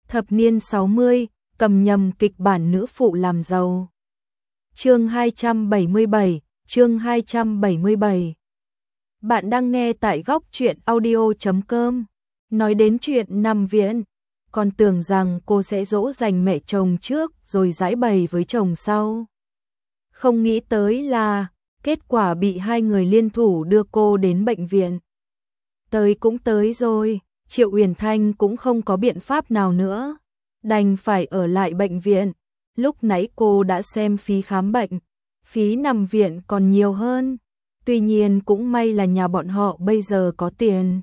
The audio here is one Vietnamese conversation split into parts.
Thập niên 60, cầm nhầm kịch bản nữ phụ làm giàu. Chương 277, chương 277. Bạn đang nghe tại góc truyện audio.com. Nói đến chuyện nằm viện, còn tưởng rằng cô sẽ dỗ dành mẹ chồng trước rồi giãi bày với chồng sau. Không nghĩ tới là kết quả bị hai người liên thủ đưa cô đến bệnh viện. Tới cũng tới rồi, Triệu Uyển Thanh cũng không có biện pháp nào nữa, đành phải ở lại bệnh viện. Lúc nãy cô đã xem phí khám bệnh, phí nằm viện còn nhiều hơn. Tuy nhiên cũng may là nhà bọn họ bây giờ có tiền.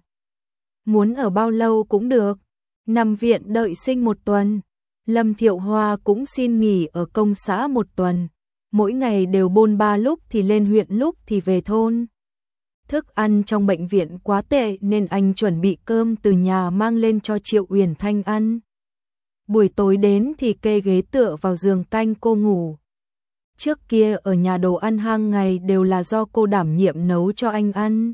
Muốn ở bao lâu cũng được. Nằm viện đợi sinh 1 tuần. Lâm Thiệu Hoa cũng xin nghỉ ở công xã 1 tuần. Mỗi ngày đều bôn ba, lúc thì lên huyện lúc thì về thôn. Thức ăn trong bệnh viện quá tệ nên anh chuẩn bị cơm từ nhà mang lên cho Triệu Uyển Thanh ăn. Buổi tối đến thì kê ghế tựa vào giường canh cô ngủ. Trước kia ở nhà đồ ăn hàng ngày đều là do cô đảm nhiệm nấu cho anh ăn.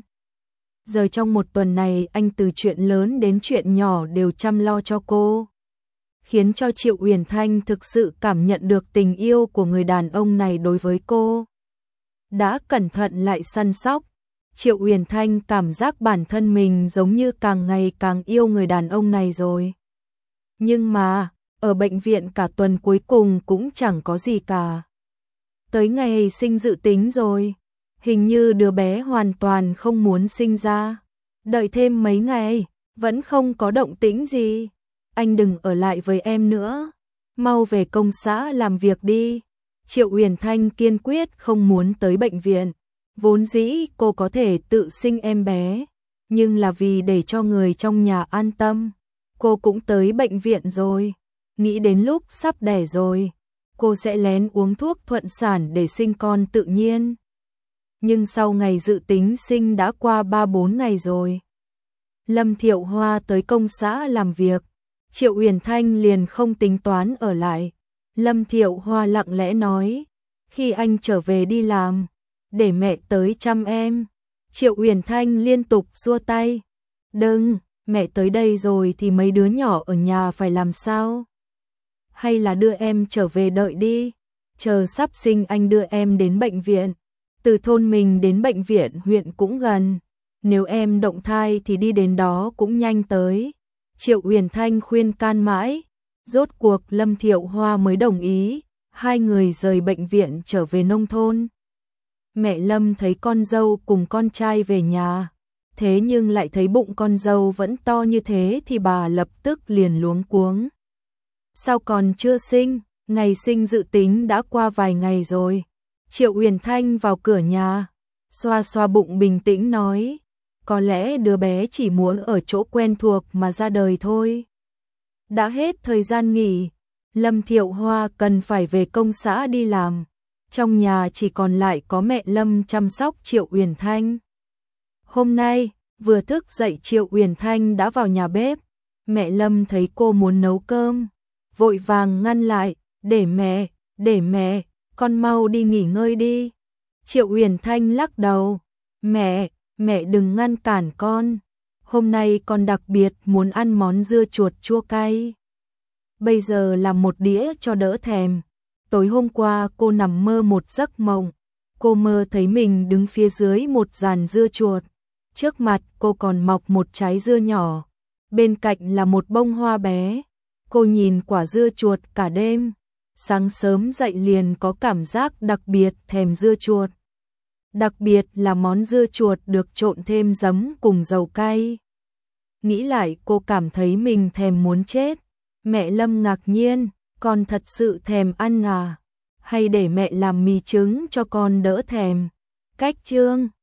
Giờ trong 1 tuần này anh từ chuyện lớn đến chuyện nhỏ đều chăm lo cho cô, khiến cho Triệu Uyển Thanh thực sự cảm nhận được tình yêu của người đàn ông này đối với cô. Đã cẩn thận lại săn sóc, Triệu Uyển Thanh cảm giác bản thân mình giống như càng ngày càng yêu người đàn ông này rồi. Nhưng mà, ở bệnh viện cả tuần cuối cùng cũng chẳng có gì cả. Tới ngày sinh dự tính rồi, hình như đứa bé hoàn toàn không muốn sinh ra. Đợi thêm mấy ngày, vẫn không có động tĩnh gì. Anh đừng ở lại với em nữa, mau về công xã làm việc đi. Triệu Uyển Thanh kiên quyết không muốn tới bệnh viện. Vốn dĩ cô có thể tự sinh em bé, nhưng là vì để cho người trong nhà an tâm, cô cũng tới bệnh viện rồi. Nghĩ đến lúc sắp đẻ rồi, cô sẽ lén uống thuốc thuận sản để sinh con tự nhiên. Nhưng sau ngày dự tính sinh đã qua 3-4 ngày rồi. Lâm Thiệu Hoa tới công xã làm việc, Triệu Uyển Thanh liền không tính toán ở lại. Lâm Thiệu Hoa lặng lẽ nói, khi anh trở về đi làm, để mẹ tới chăm em. Triệu Uyển Thanh liên tục xua tay, đừng, mẹ tới đây rồi thì mấy đứa nhỏ ở nhà phải làm sao? Hay là đưa em trở về đợi đi, chờ sắp sinh anh đưa em đến bệnh viện. Từ thôn mình đến bệnh viện huyện cũng gần, nếu em động thai thì đi đến đó cũng nhanh tới. Triệu Uyển Thanh khuyên can mãi, rốt cuộc Lâm Thiệu Hoa mới đồng ý. Hai người rời bệnh viện trở về nông thôn. Mẹ Lâm thấy con dâu cùng con trai về nhà, thế nhưng lại thấy bụng con dâu vẫn to như thế thì bà lập tức liền luống cuống. Sao còn chưa sinh, ngày sinh dự tính đã qua vài ngày rồi. Triệu Uyển Thanh vào cửa nhà, xoa xoa bụng bình tĩnh nói, có lẽ đứa bé chỉ muốn ở chỗ quen thuộc mà ra đời thôi. Đã hết thời gian nghỉ, Lâm Thiệu Hoa cần phải về công xã đi làm. Trong nhà chỉ còn lại có mẹ Lâm chăm sóc Triệu Uyển Thanh. Hôm nay, vừa thức dậy Triệu Uyển Thanh đã vào nhà bếp. Mẹ Lâm thấy cô muốn nấu cơm, vội vàng ngăn lại, để mẹ, con mau đi nghỉ ngơi đi. Triệu Uyển Thanh lắc đầu, mẹ đừng ngăn cản con. Hôm nay con đặc biệt muốn ăn món dưa chuột chua cay. Bây giờ làm một đĩa cho đỡ thèm. Tối hôm qua cô nằm mơ một giấc mộng. Cô mơ thấy mình đứng phía dưới một giàn dưa chuột. Trước mặt cô còn mọc một trái dưa nhỏ. Bên cạnh là một bông hoa bé. Cô nhìn quả dưa chuột cả đêm. Sáng sớm dậy liền có cảm giác đặc biệt thèm dưa chuột. Đặc biệt là món dưa chuột được trộn thêm giấm cùng dầu cay. Nghĩ lại cô cảm thấy mình thèm muốn chết. Mẹ Lâm ngạc nhiên, con thật sự thèm ăn à? Hay để mẹ làm mì trứng cho con đỡ thèm? Cách chương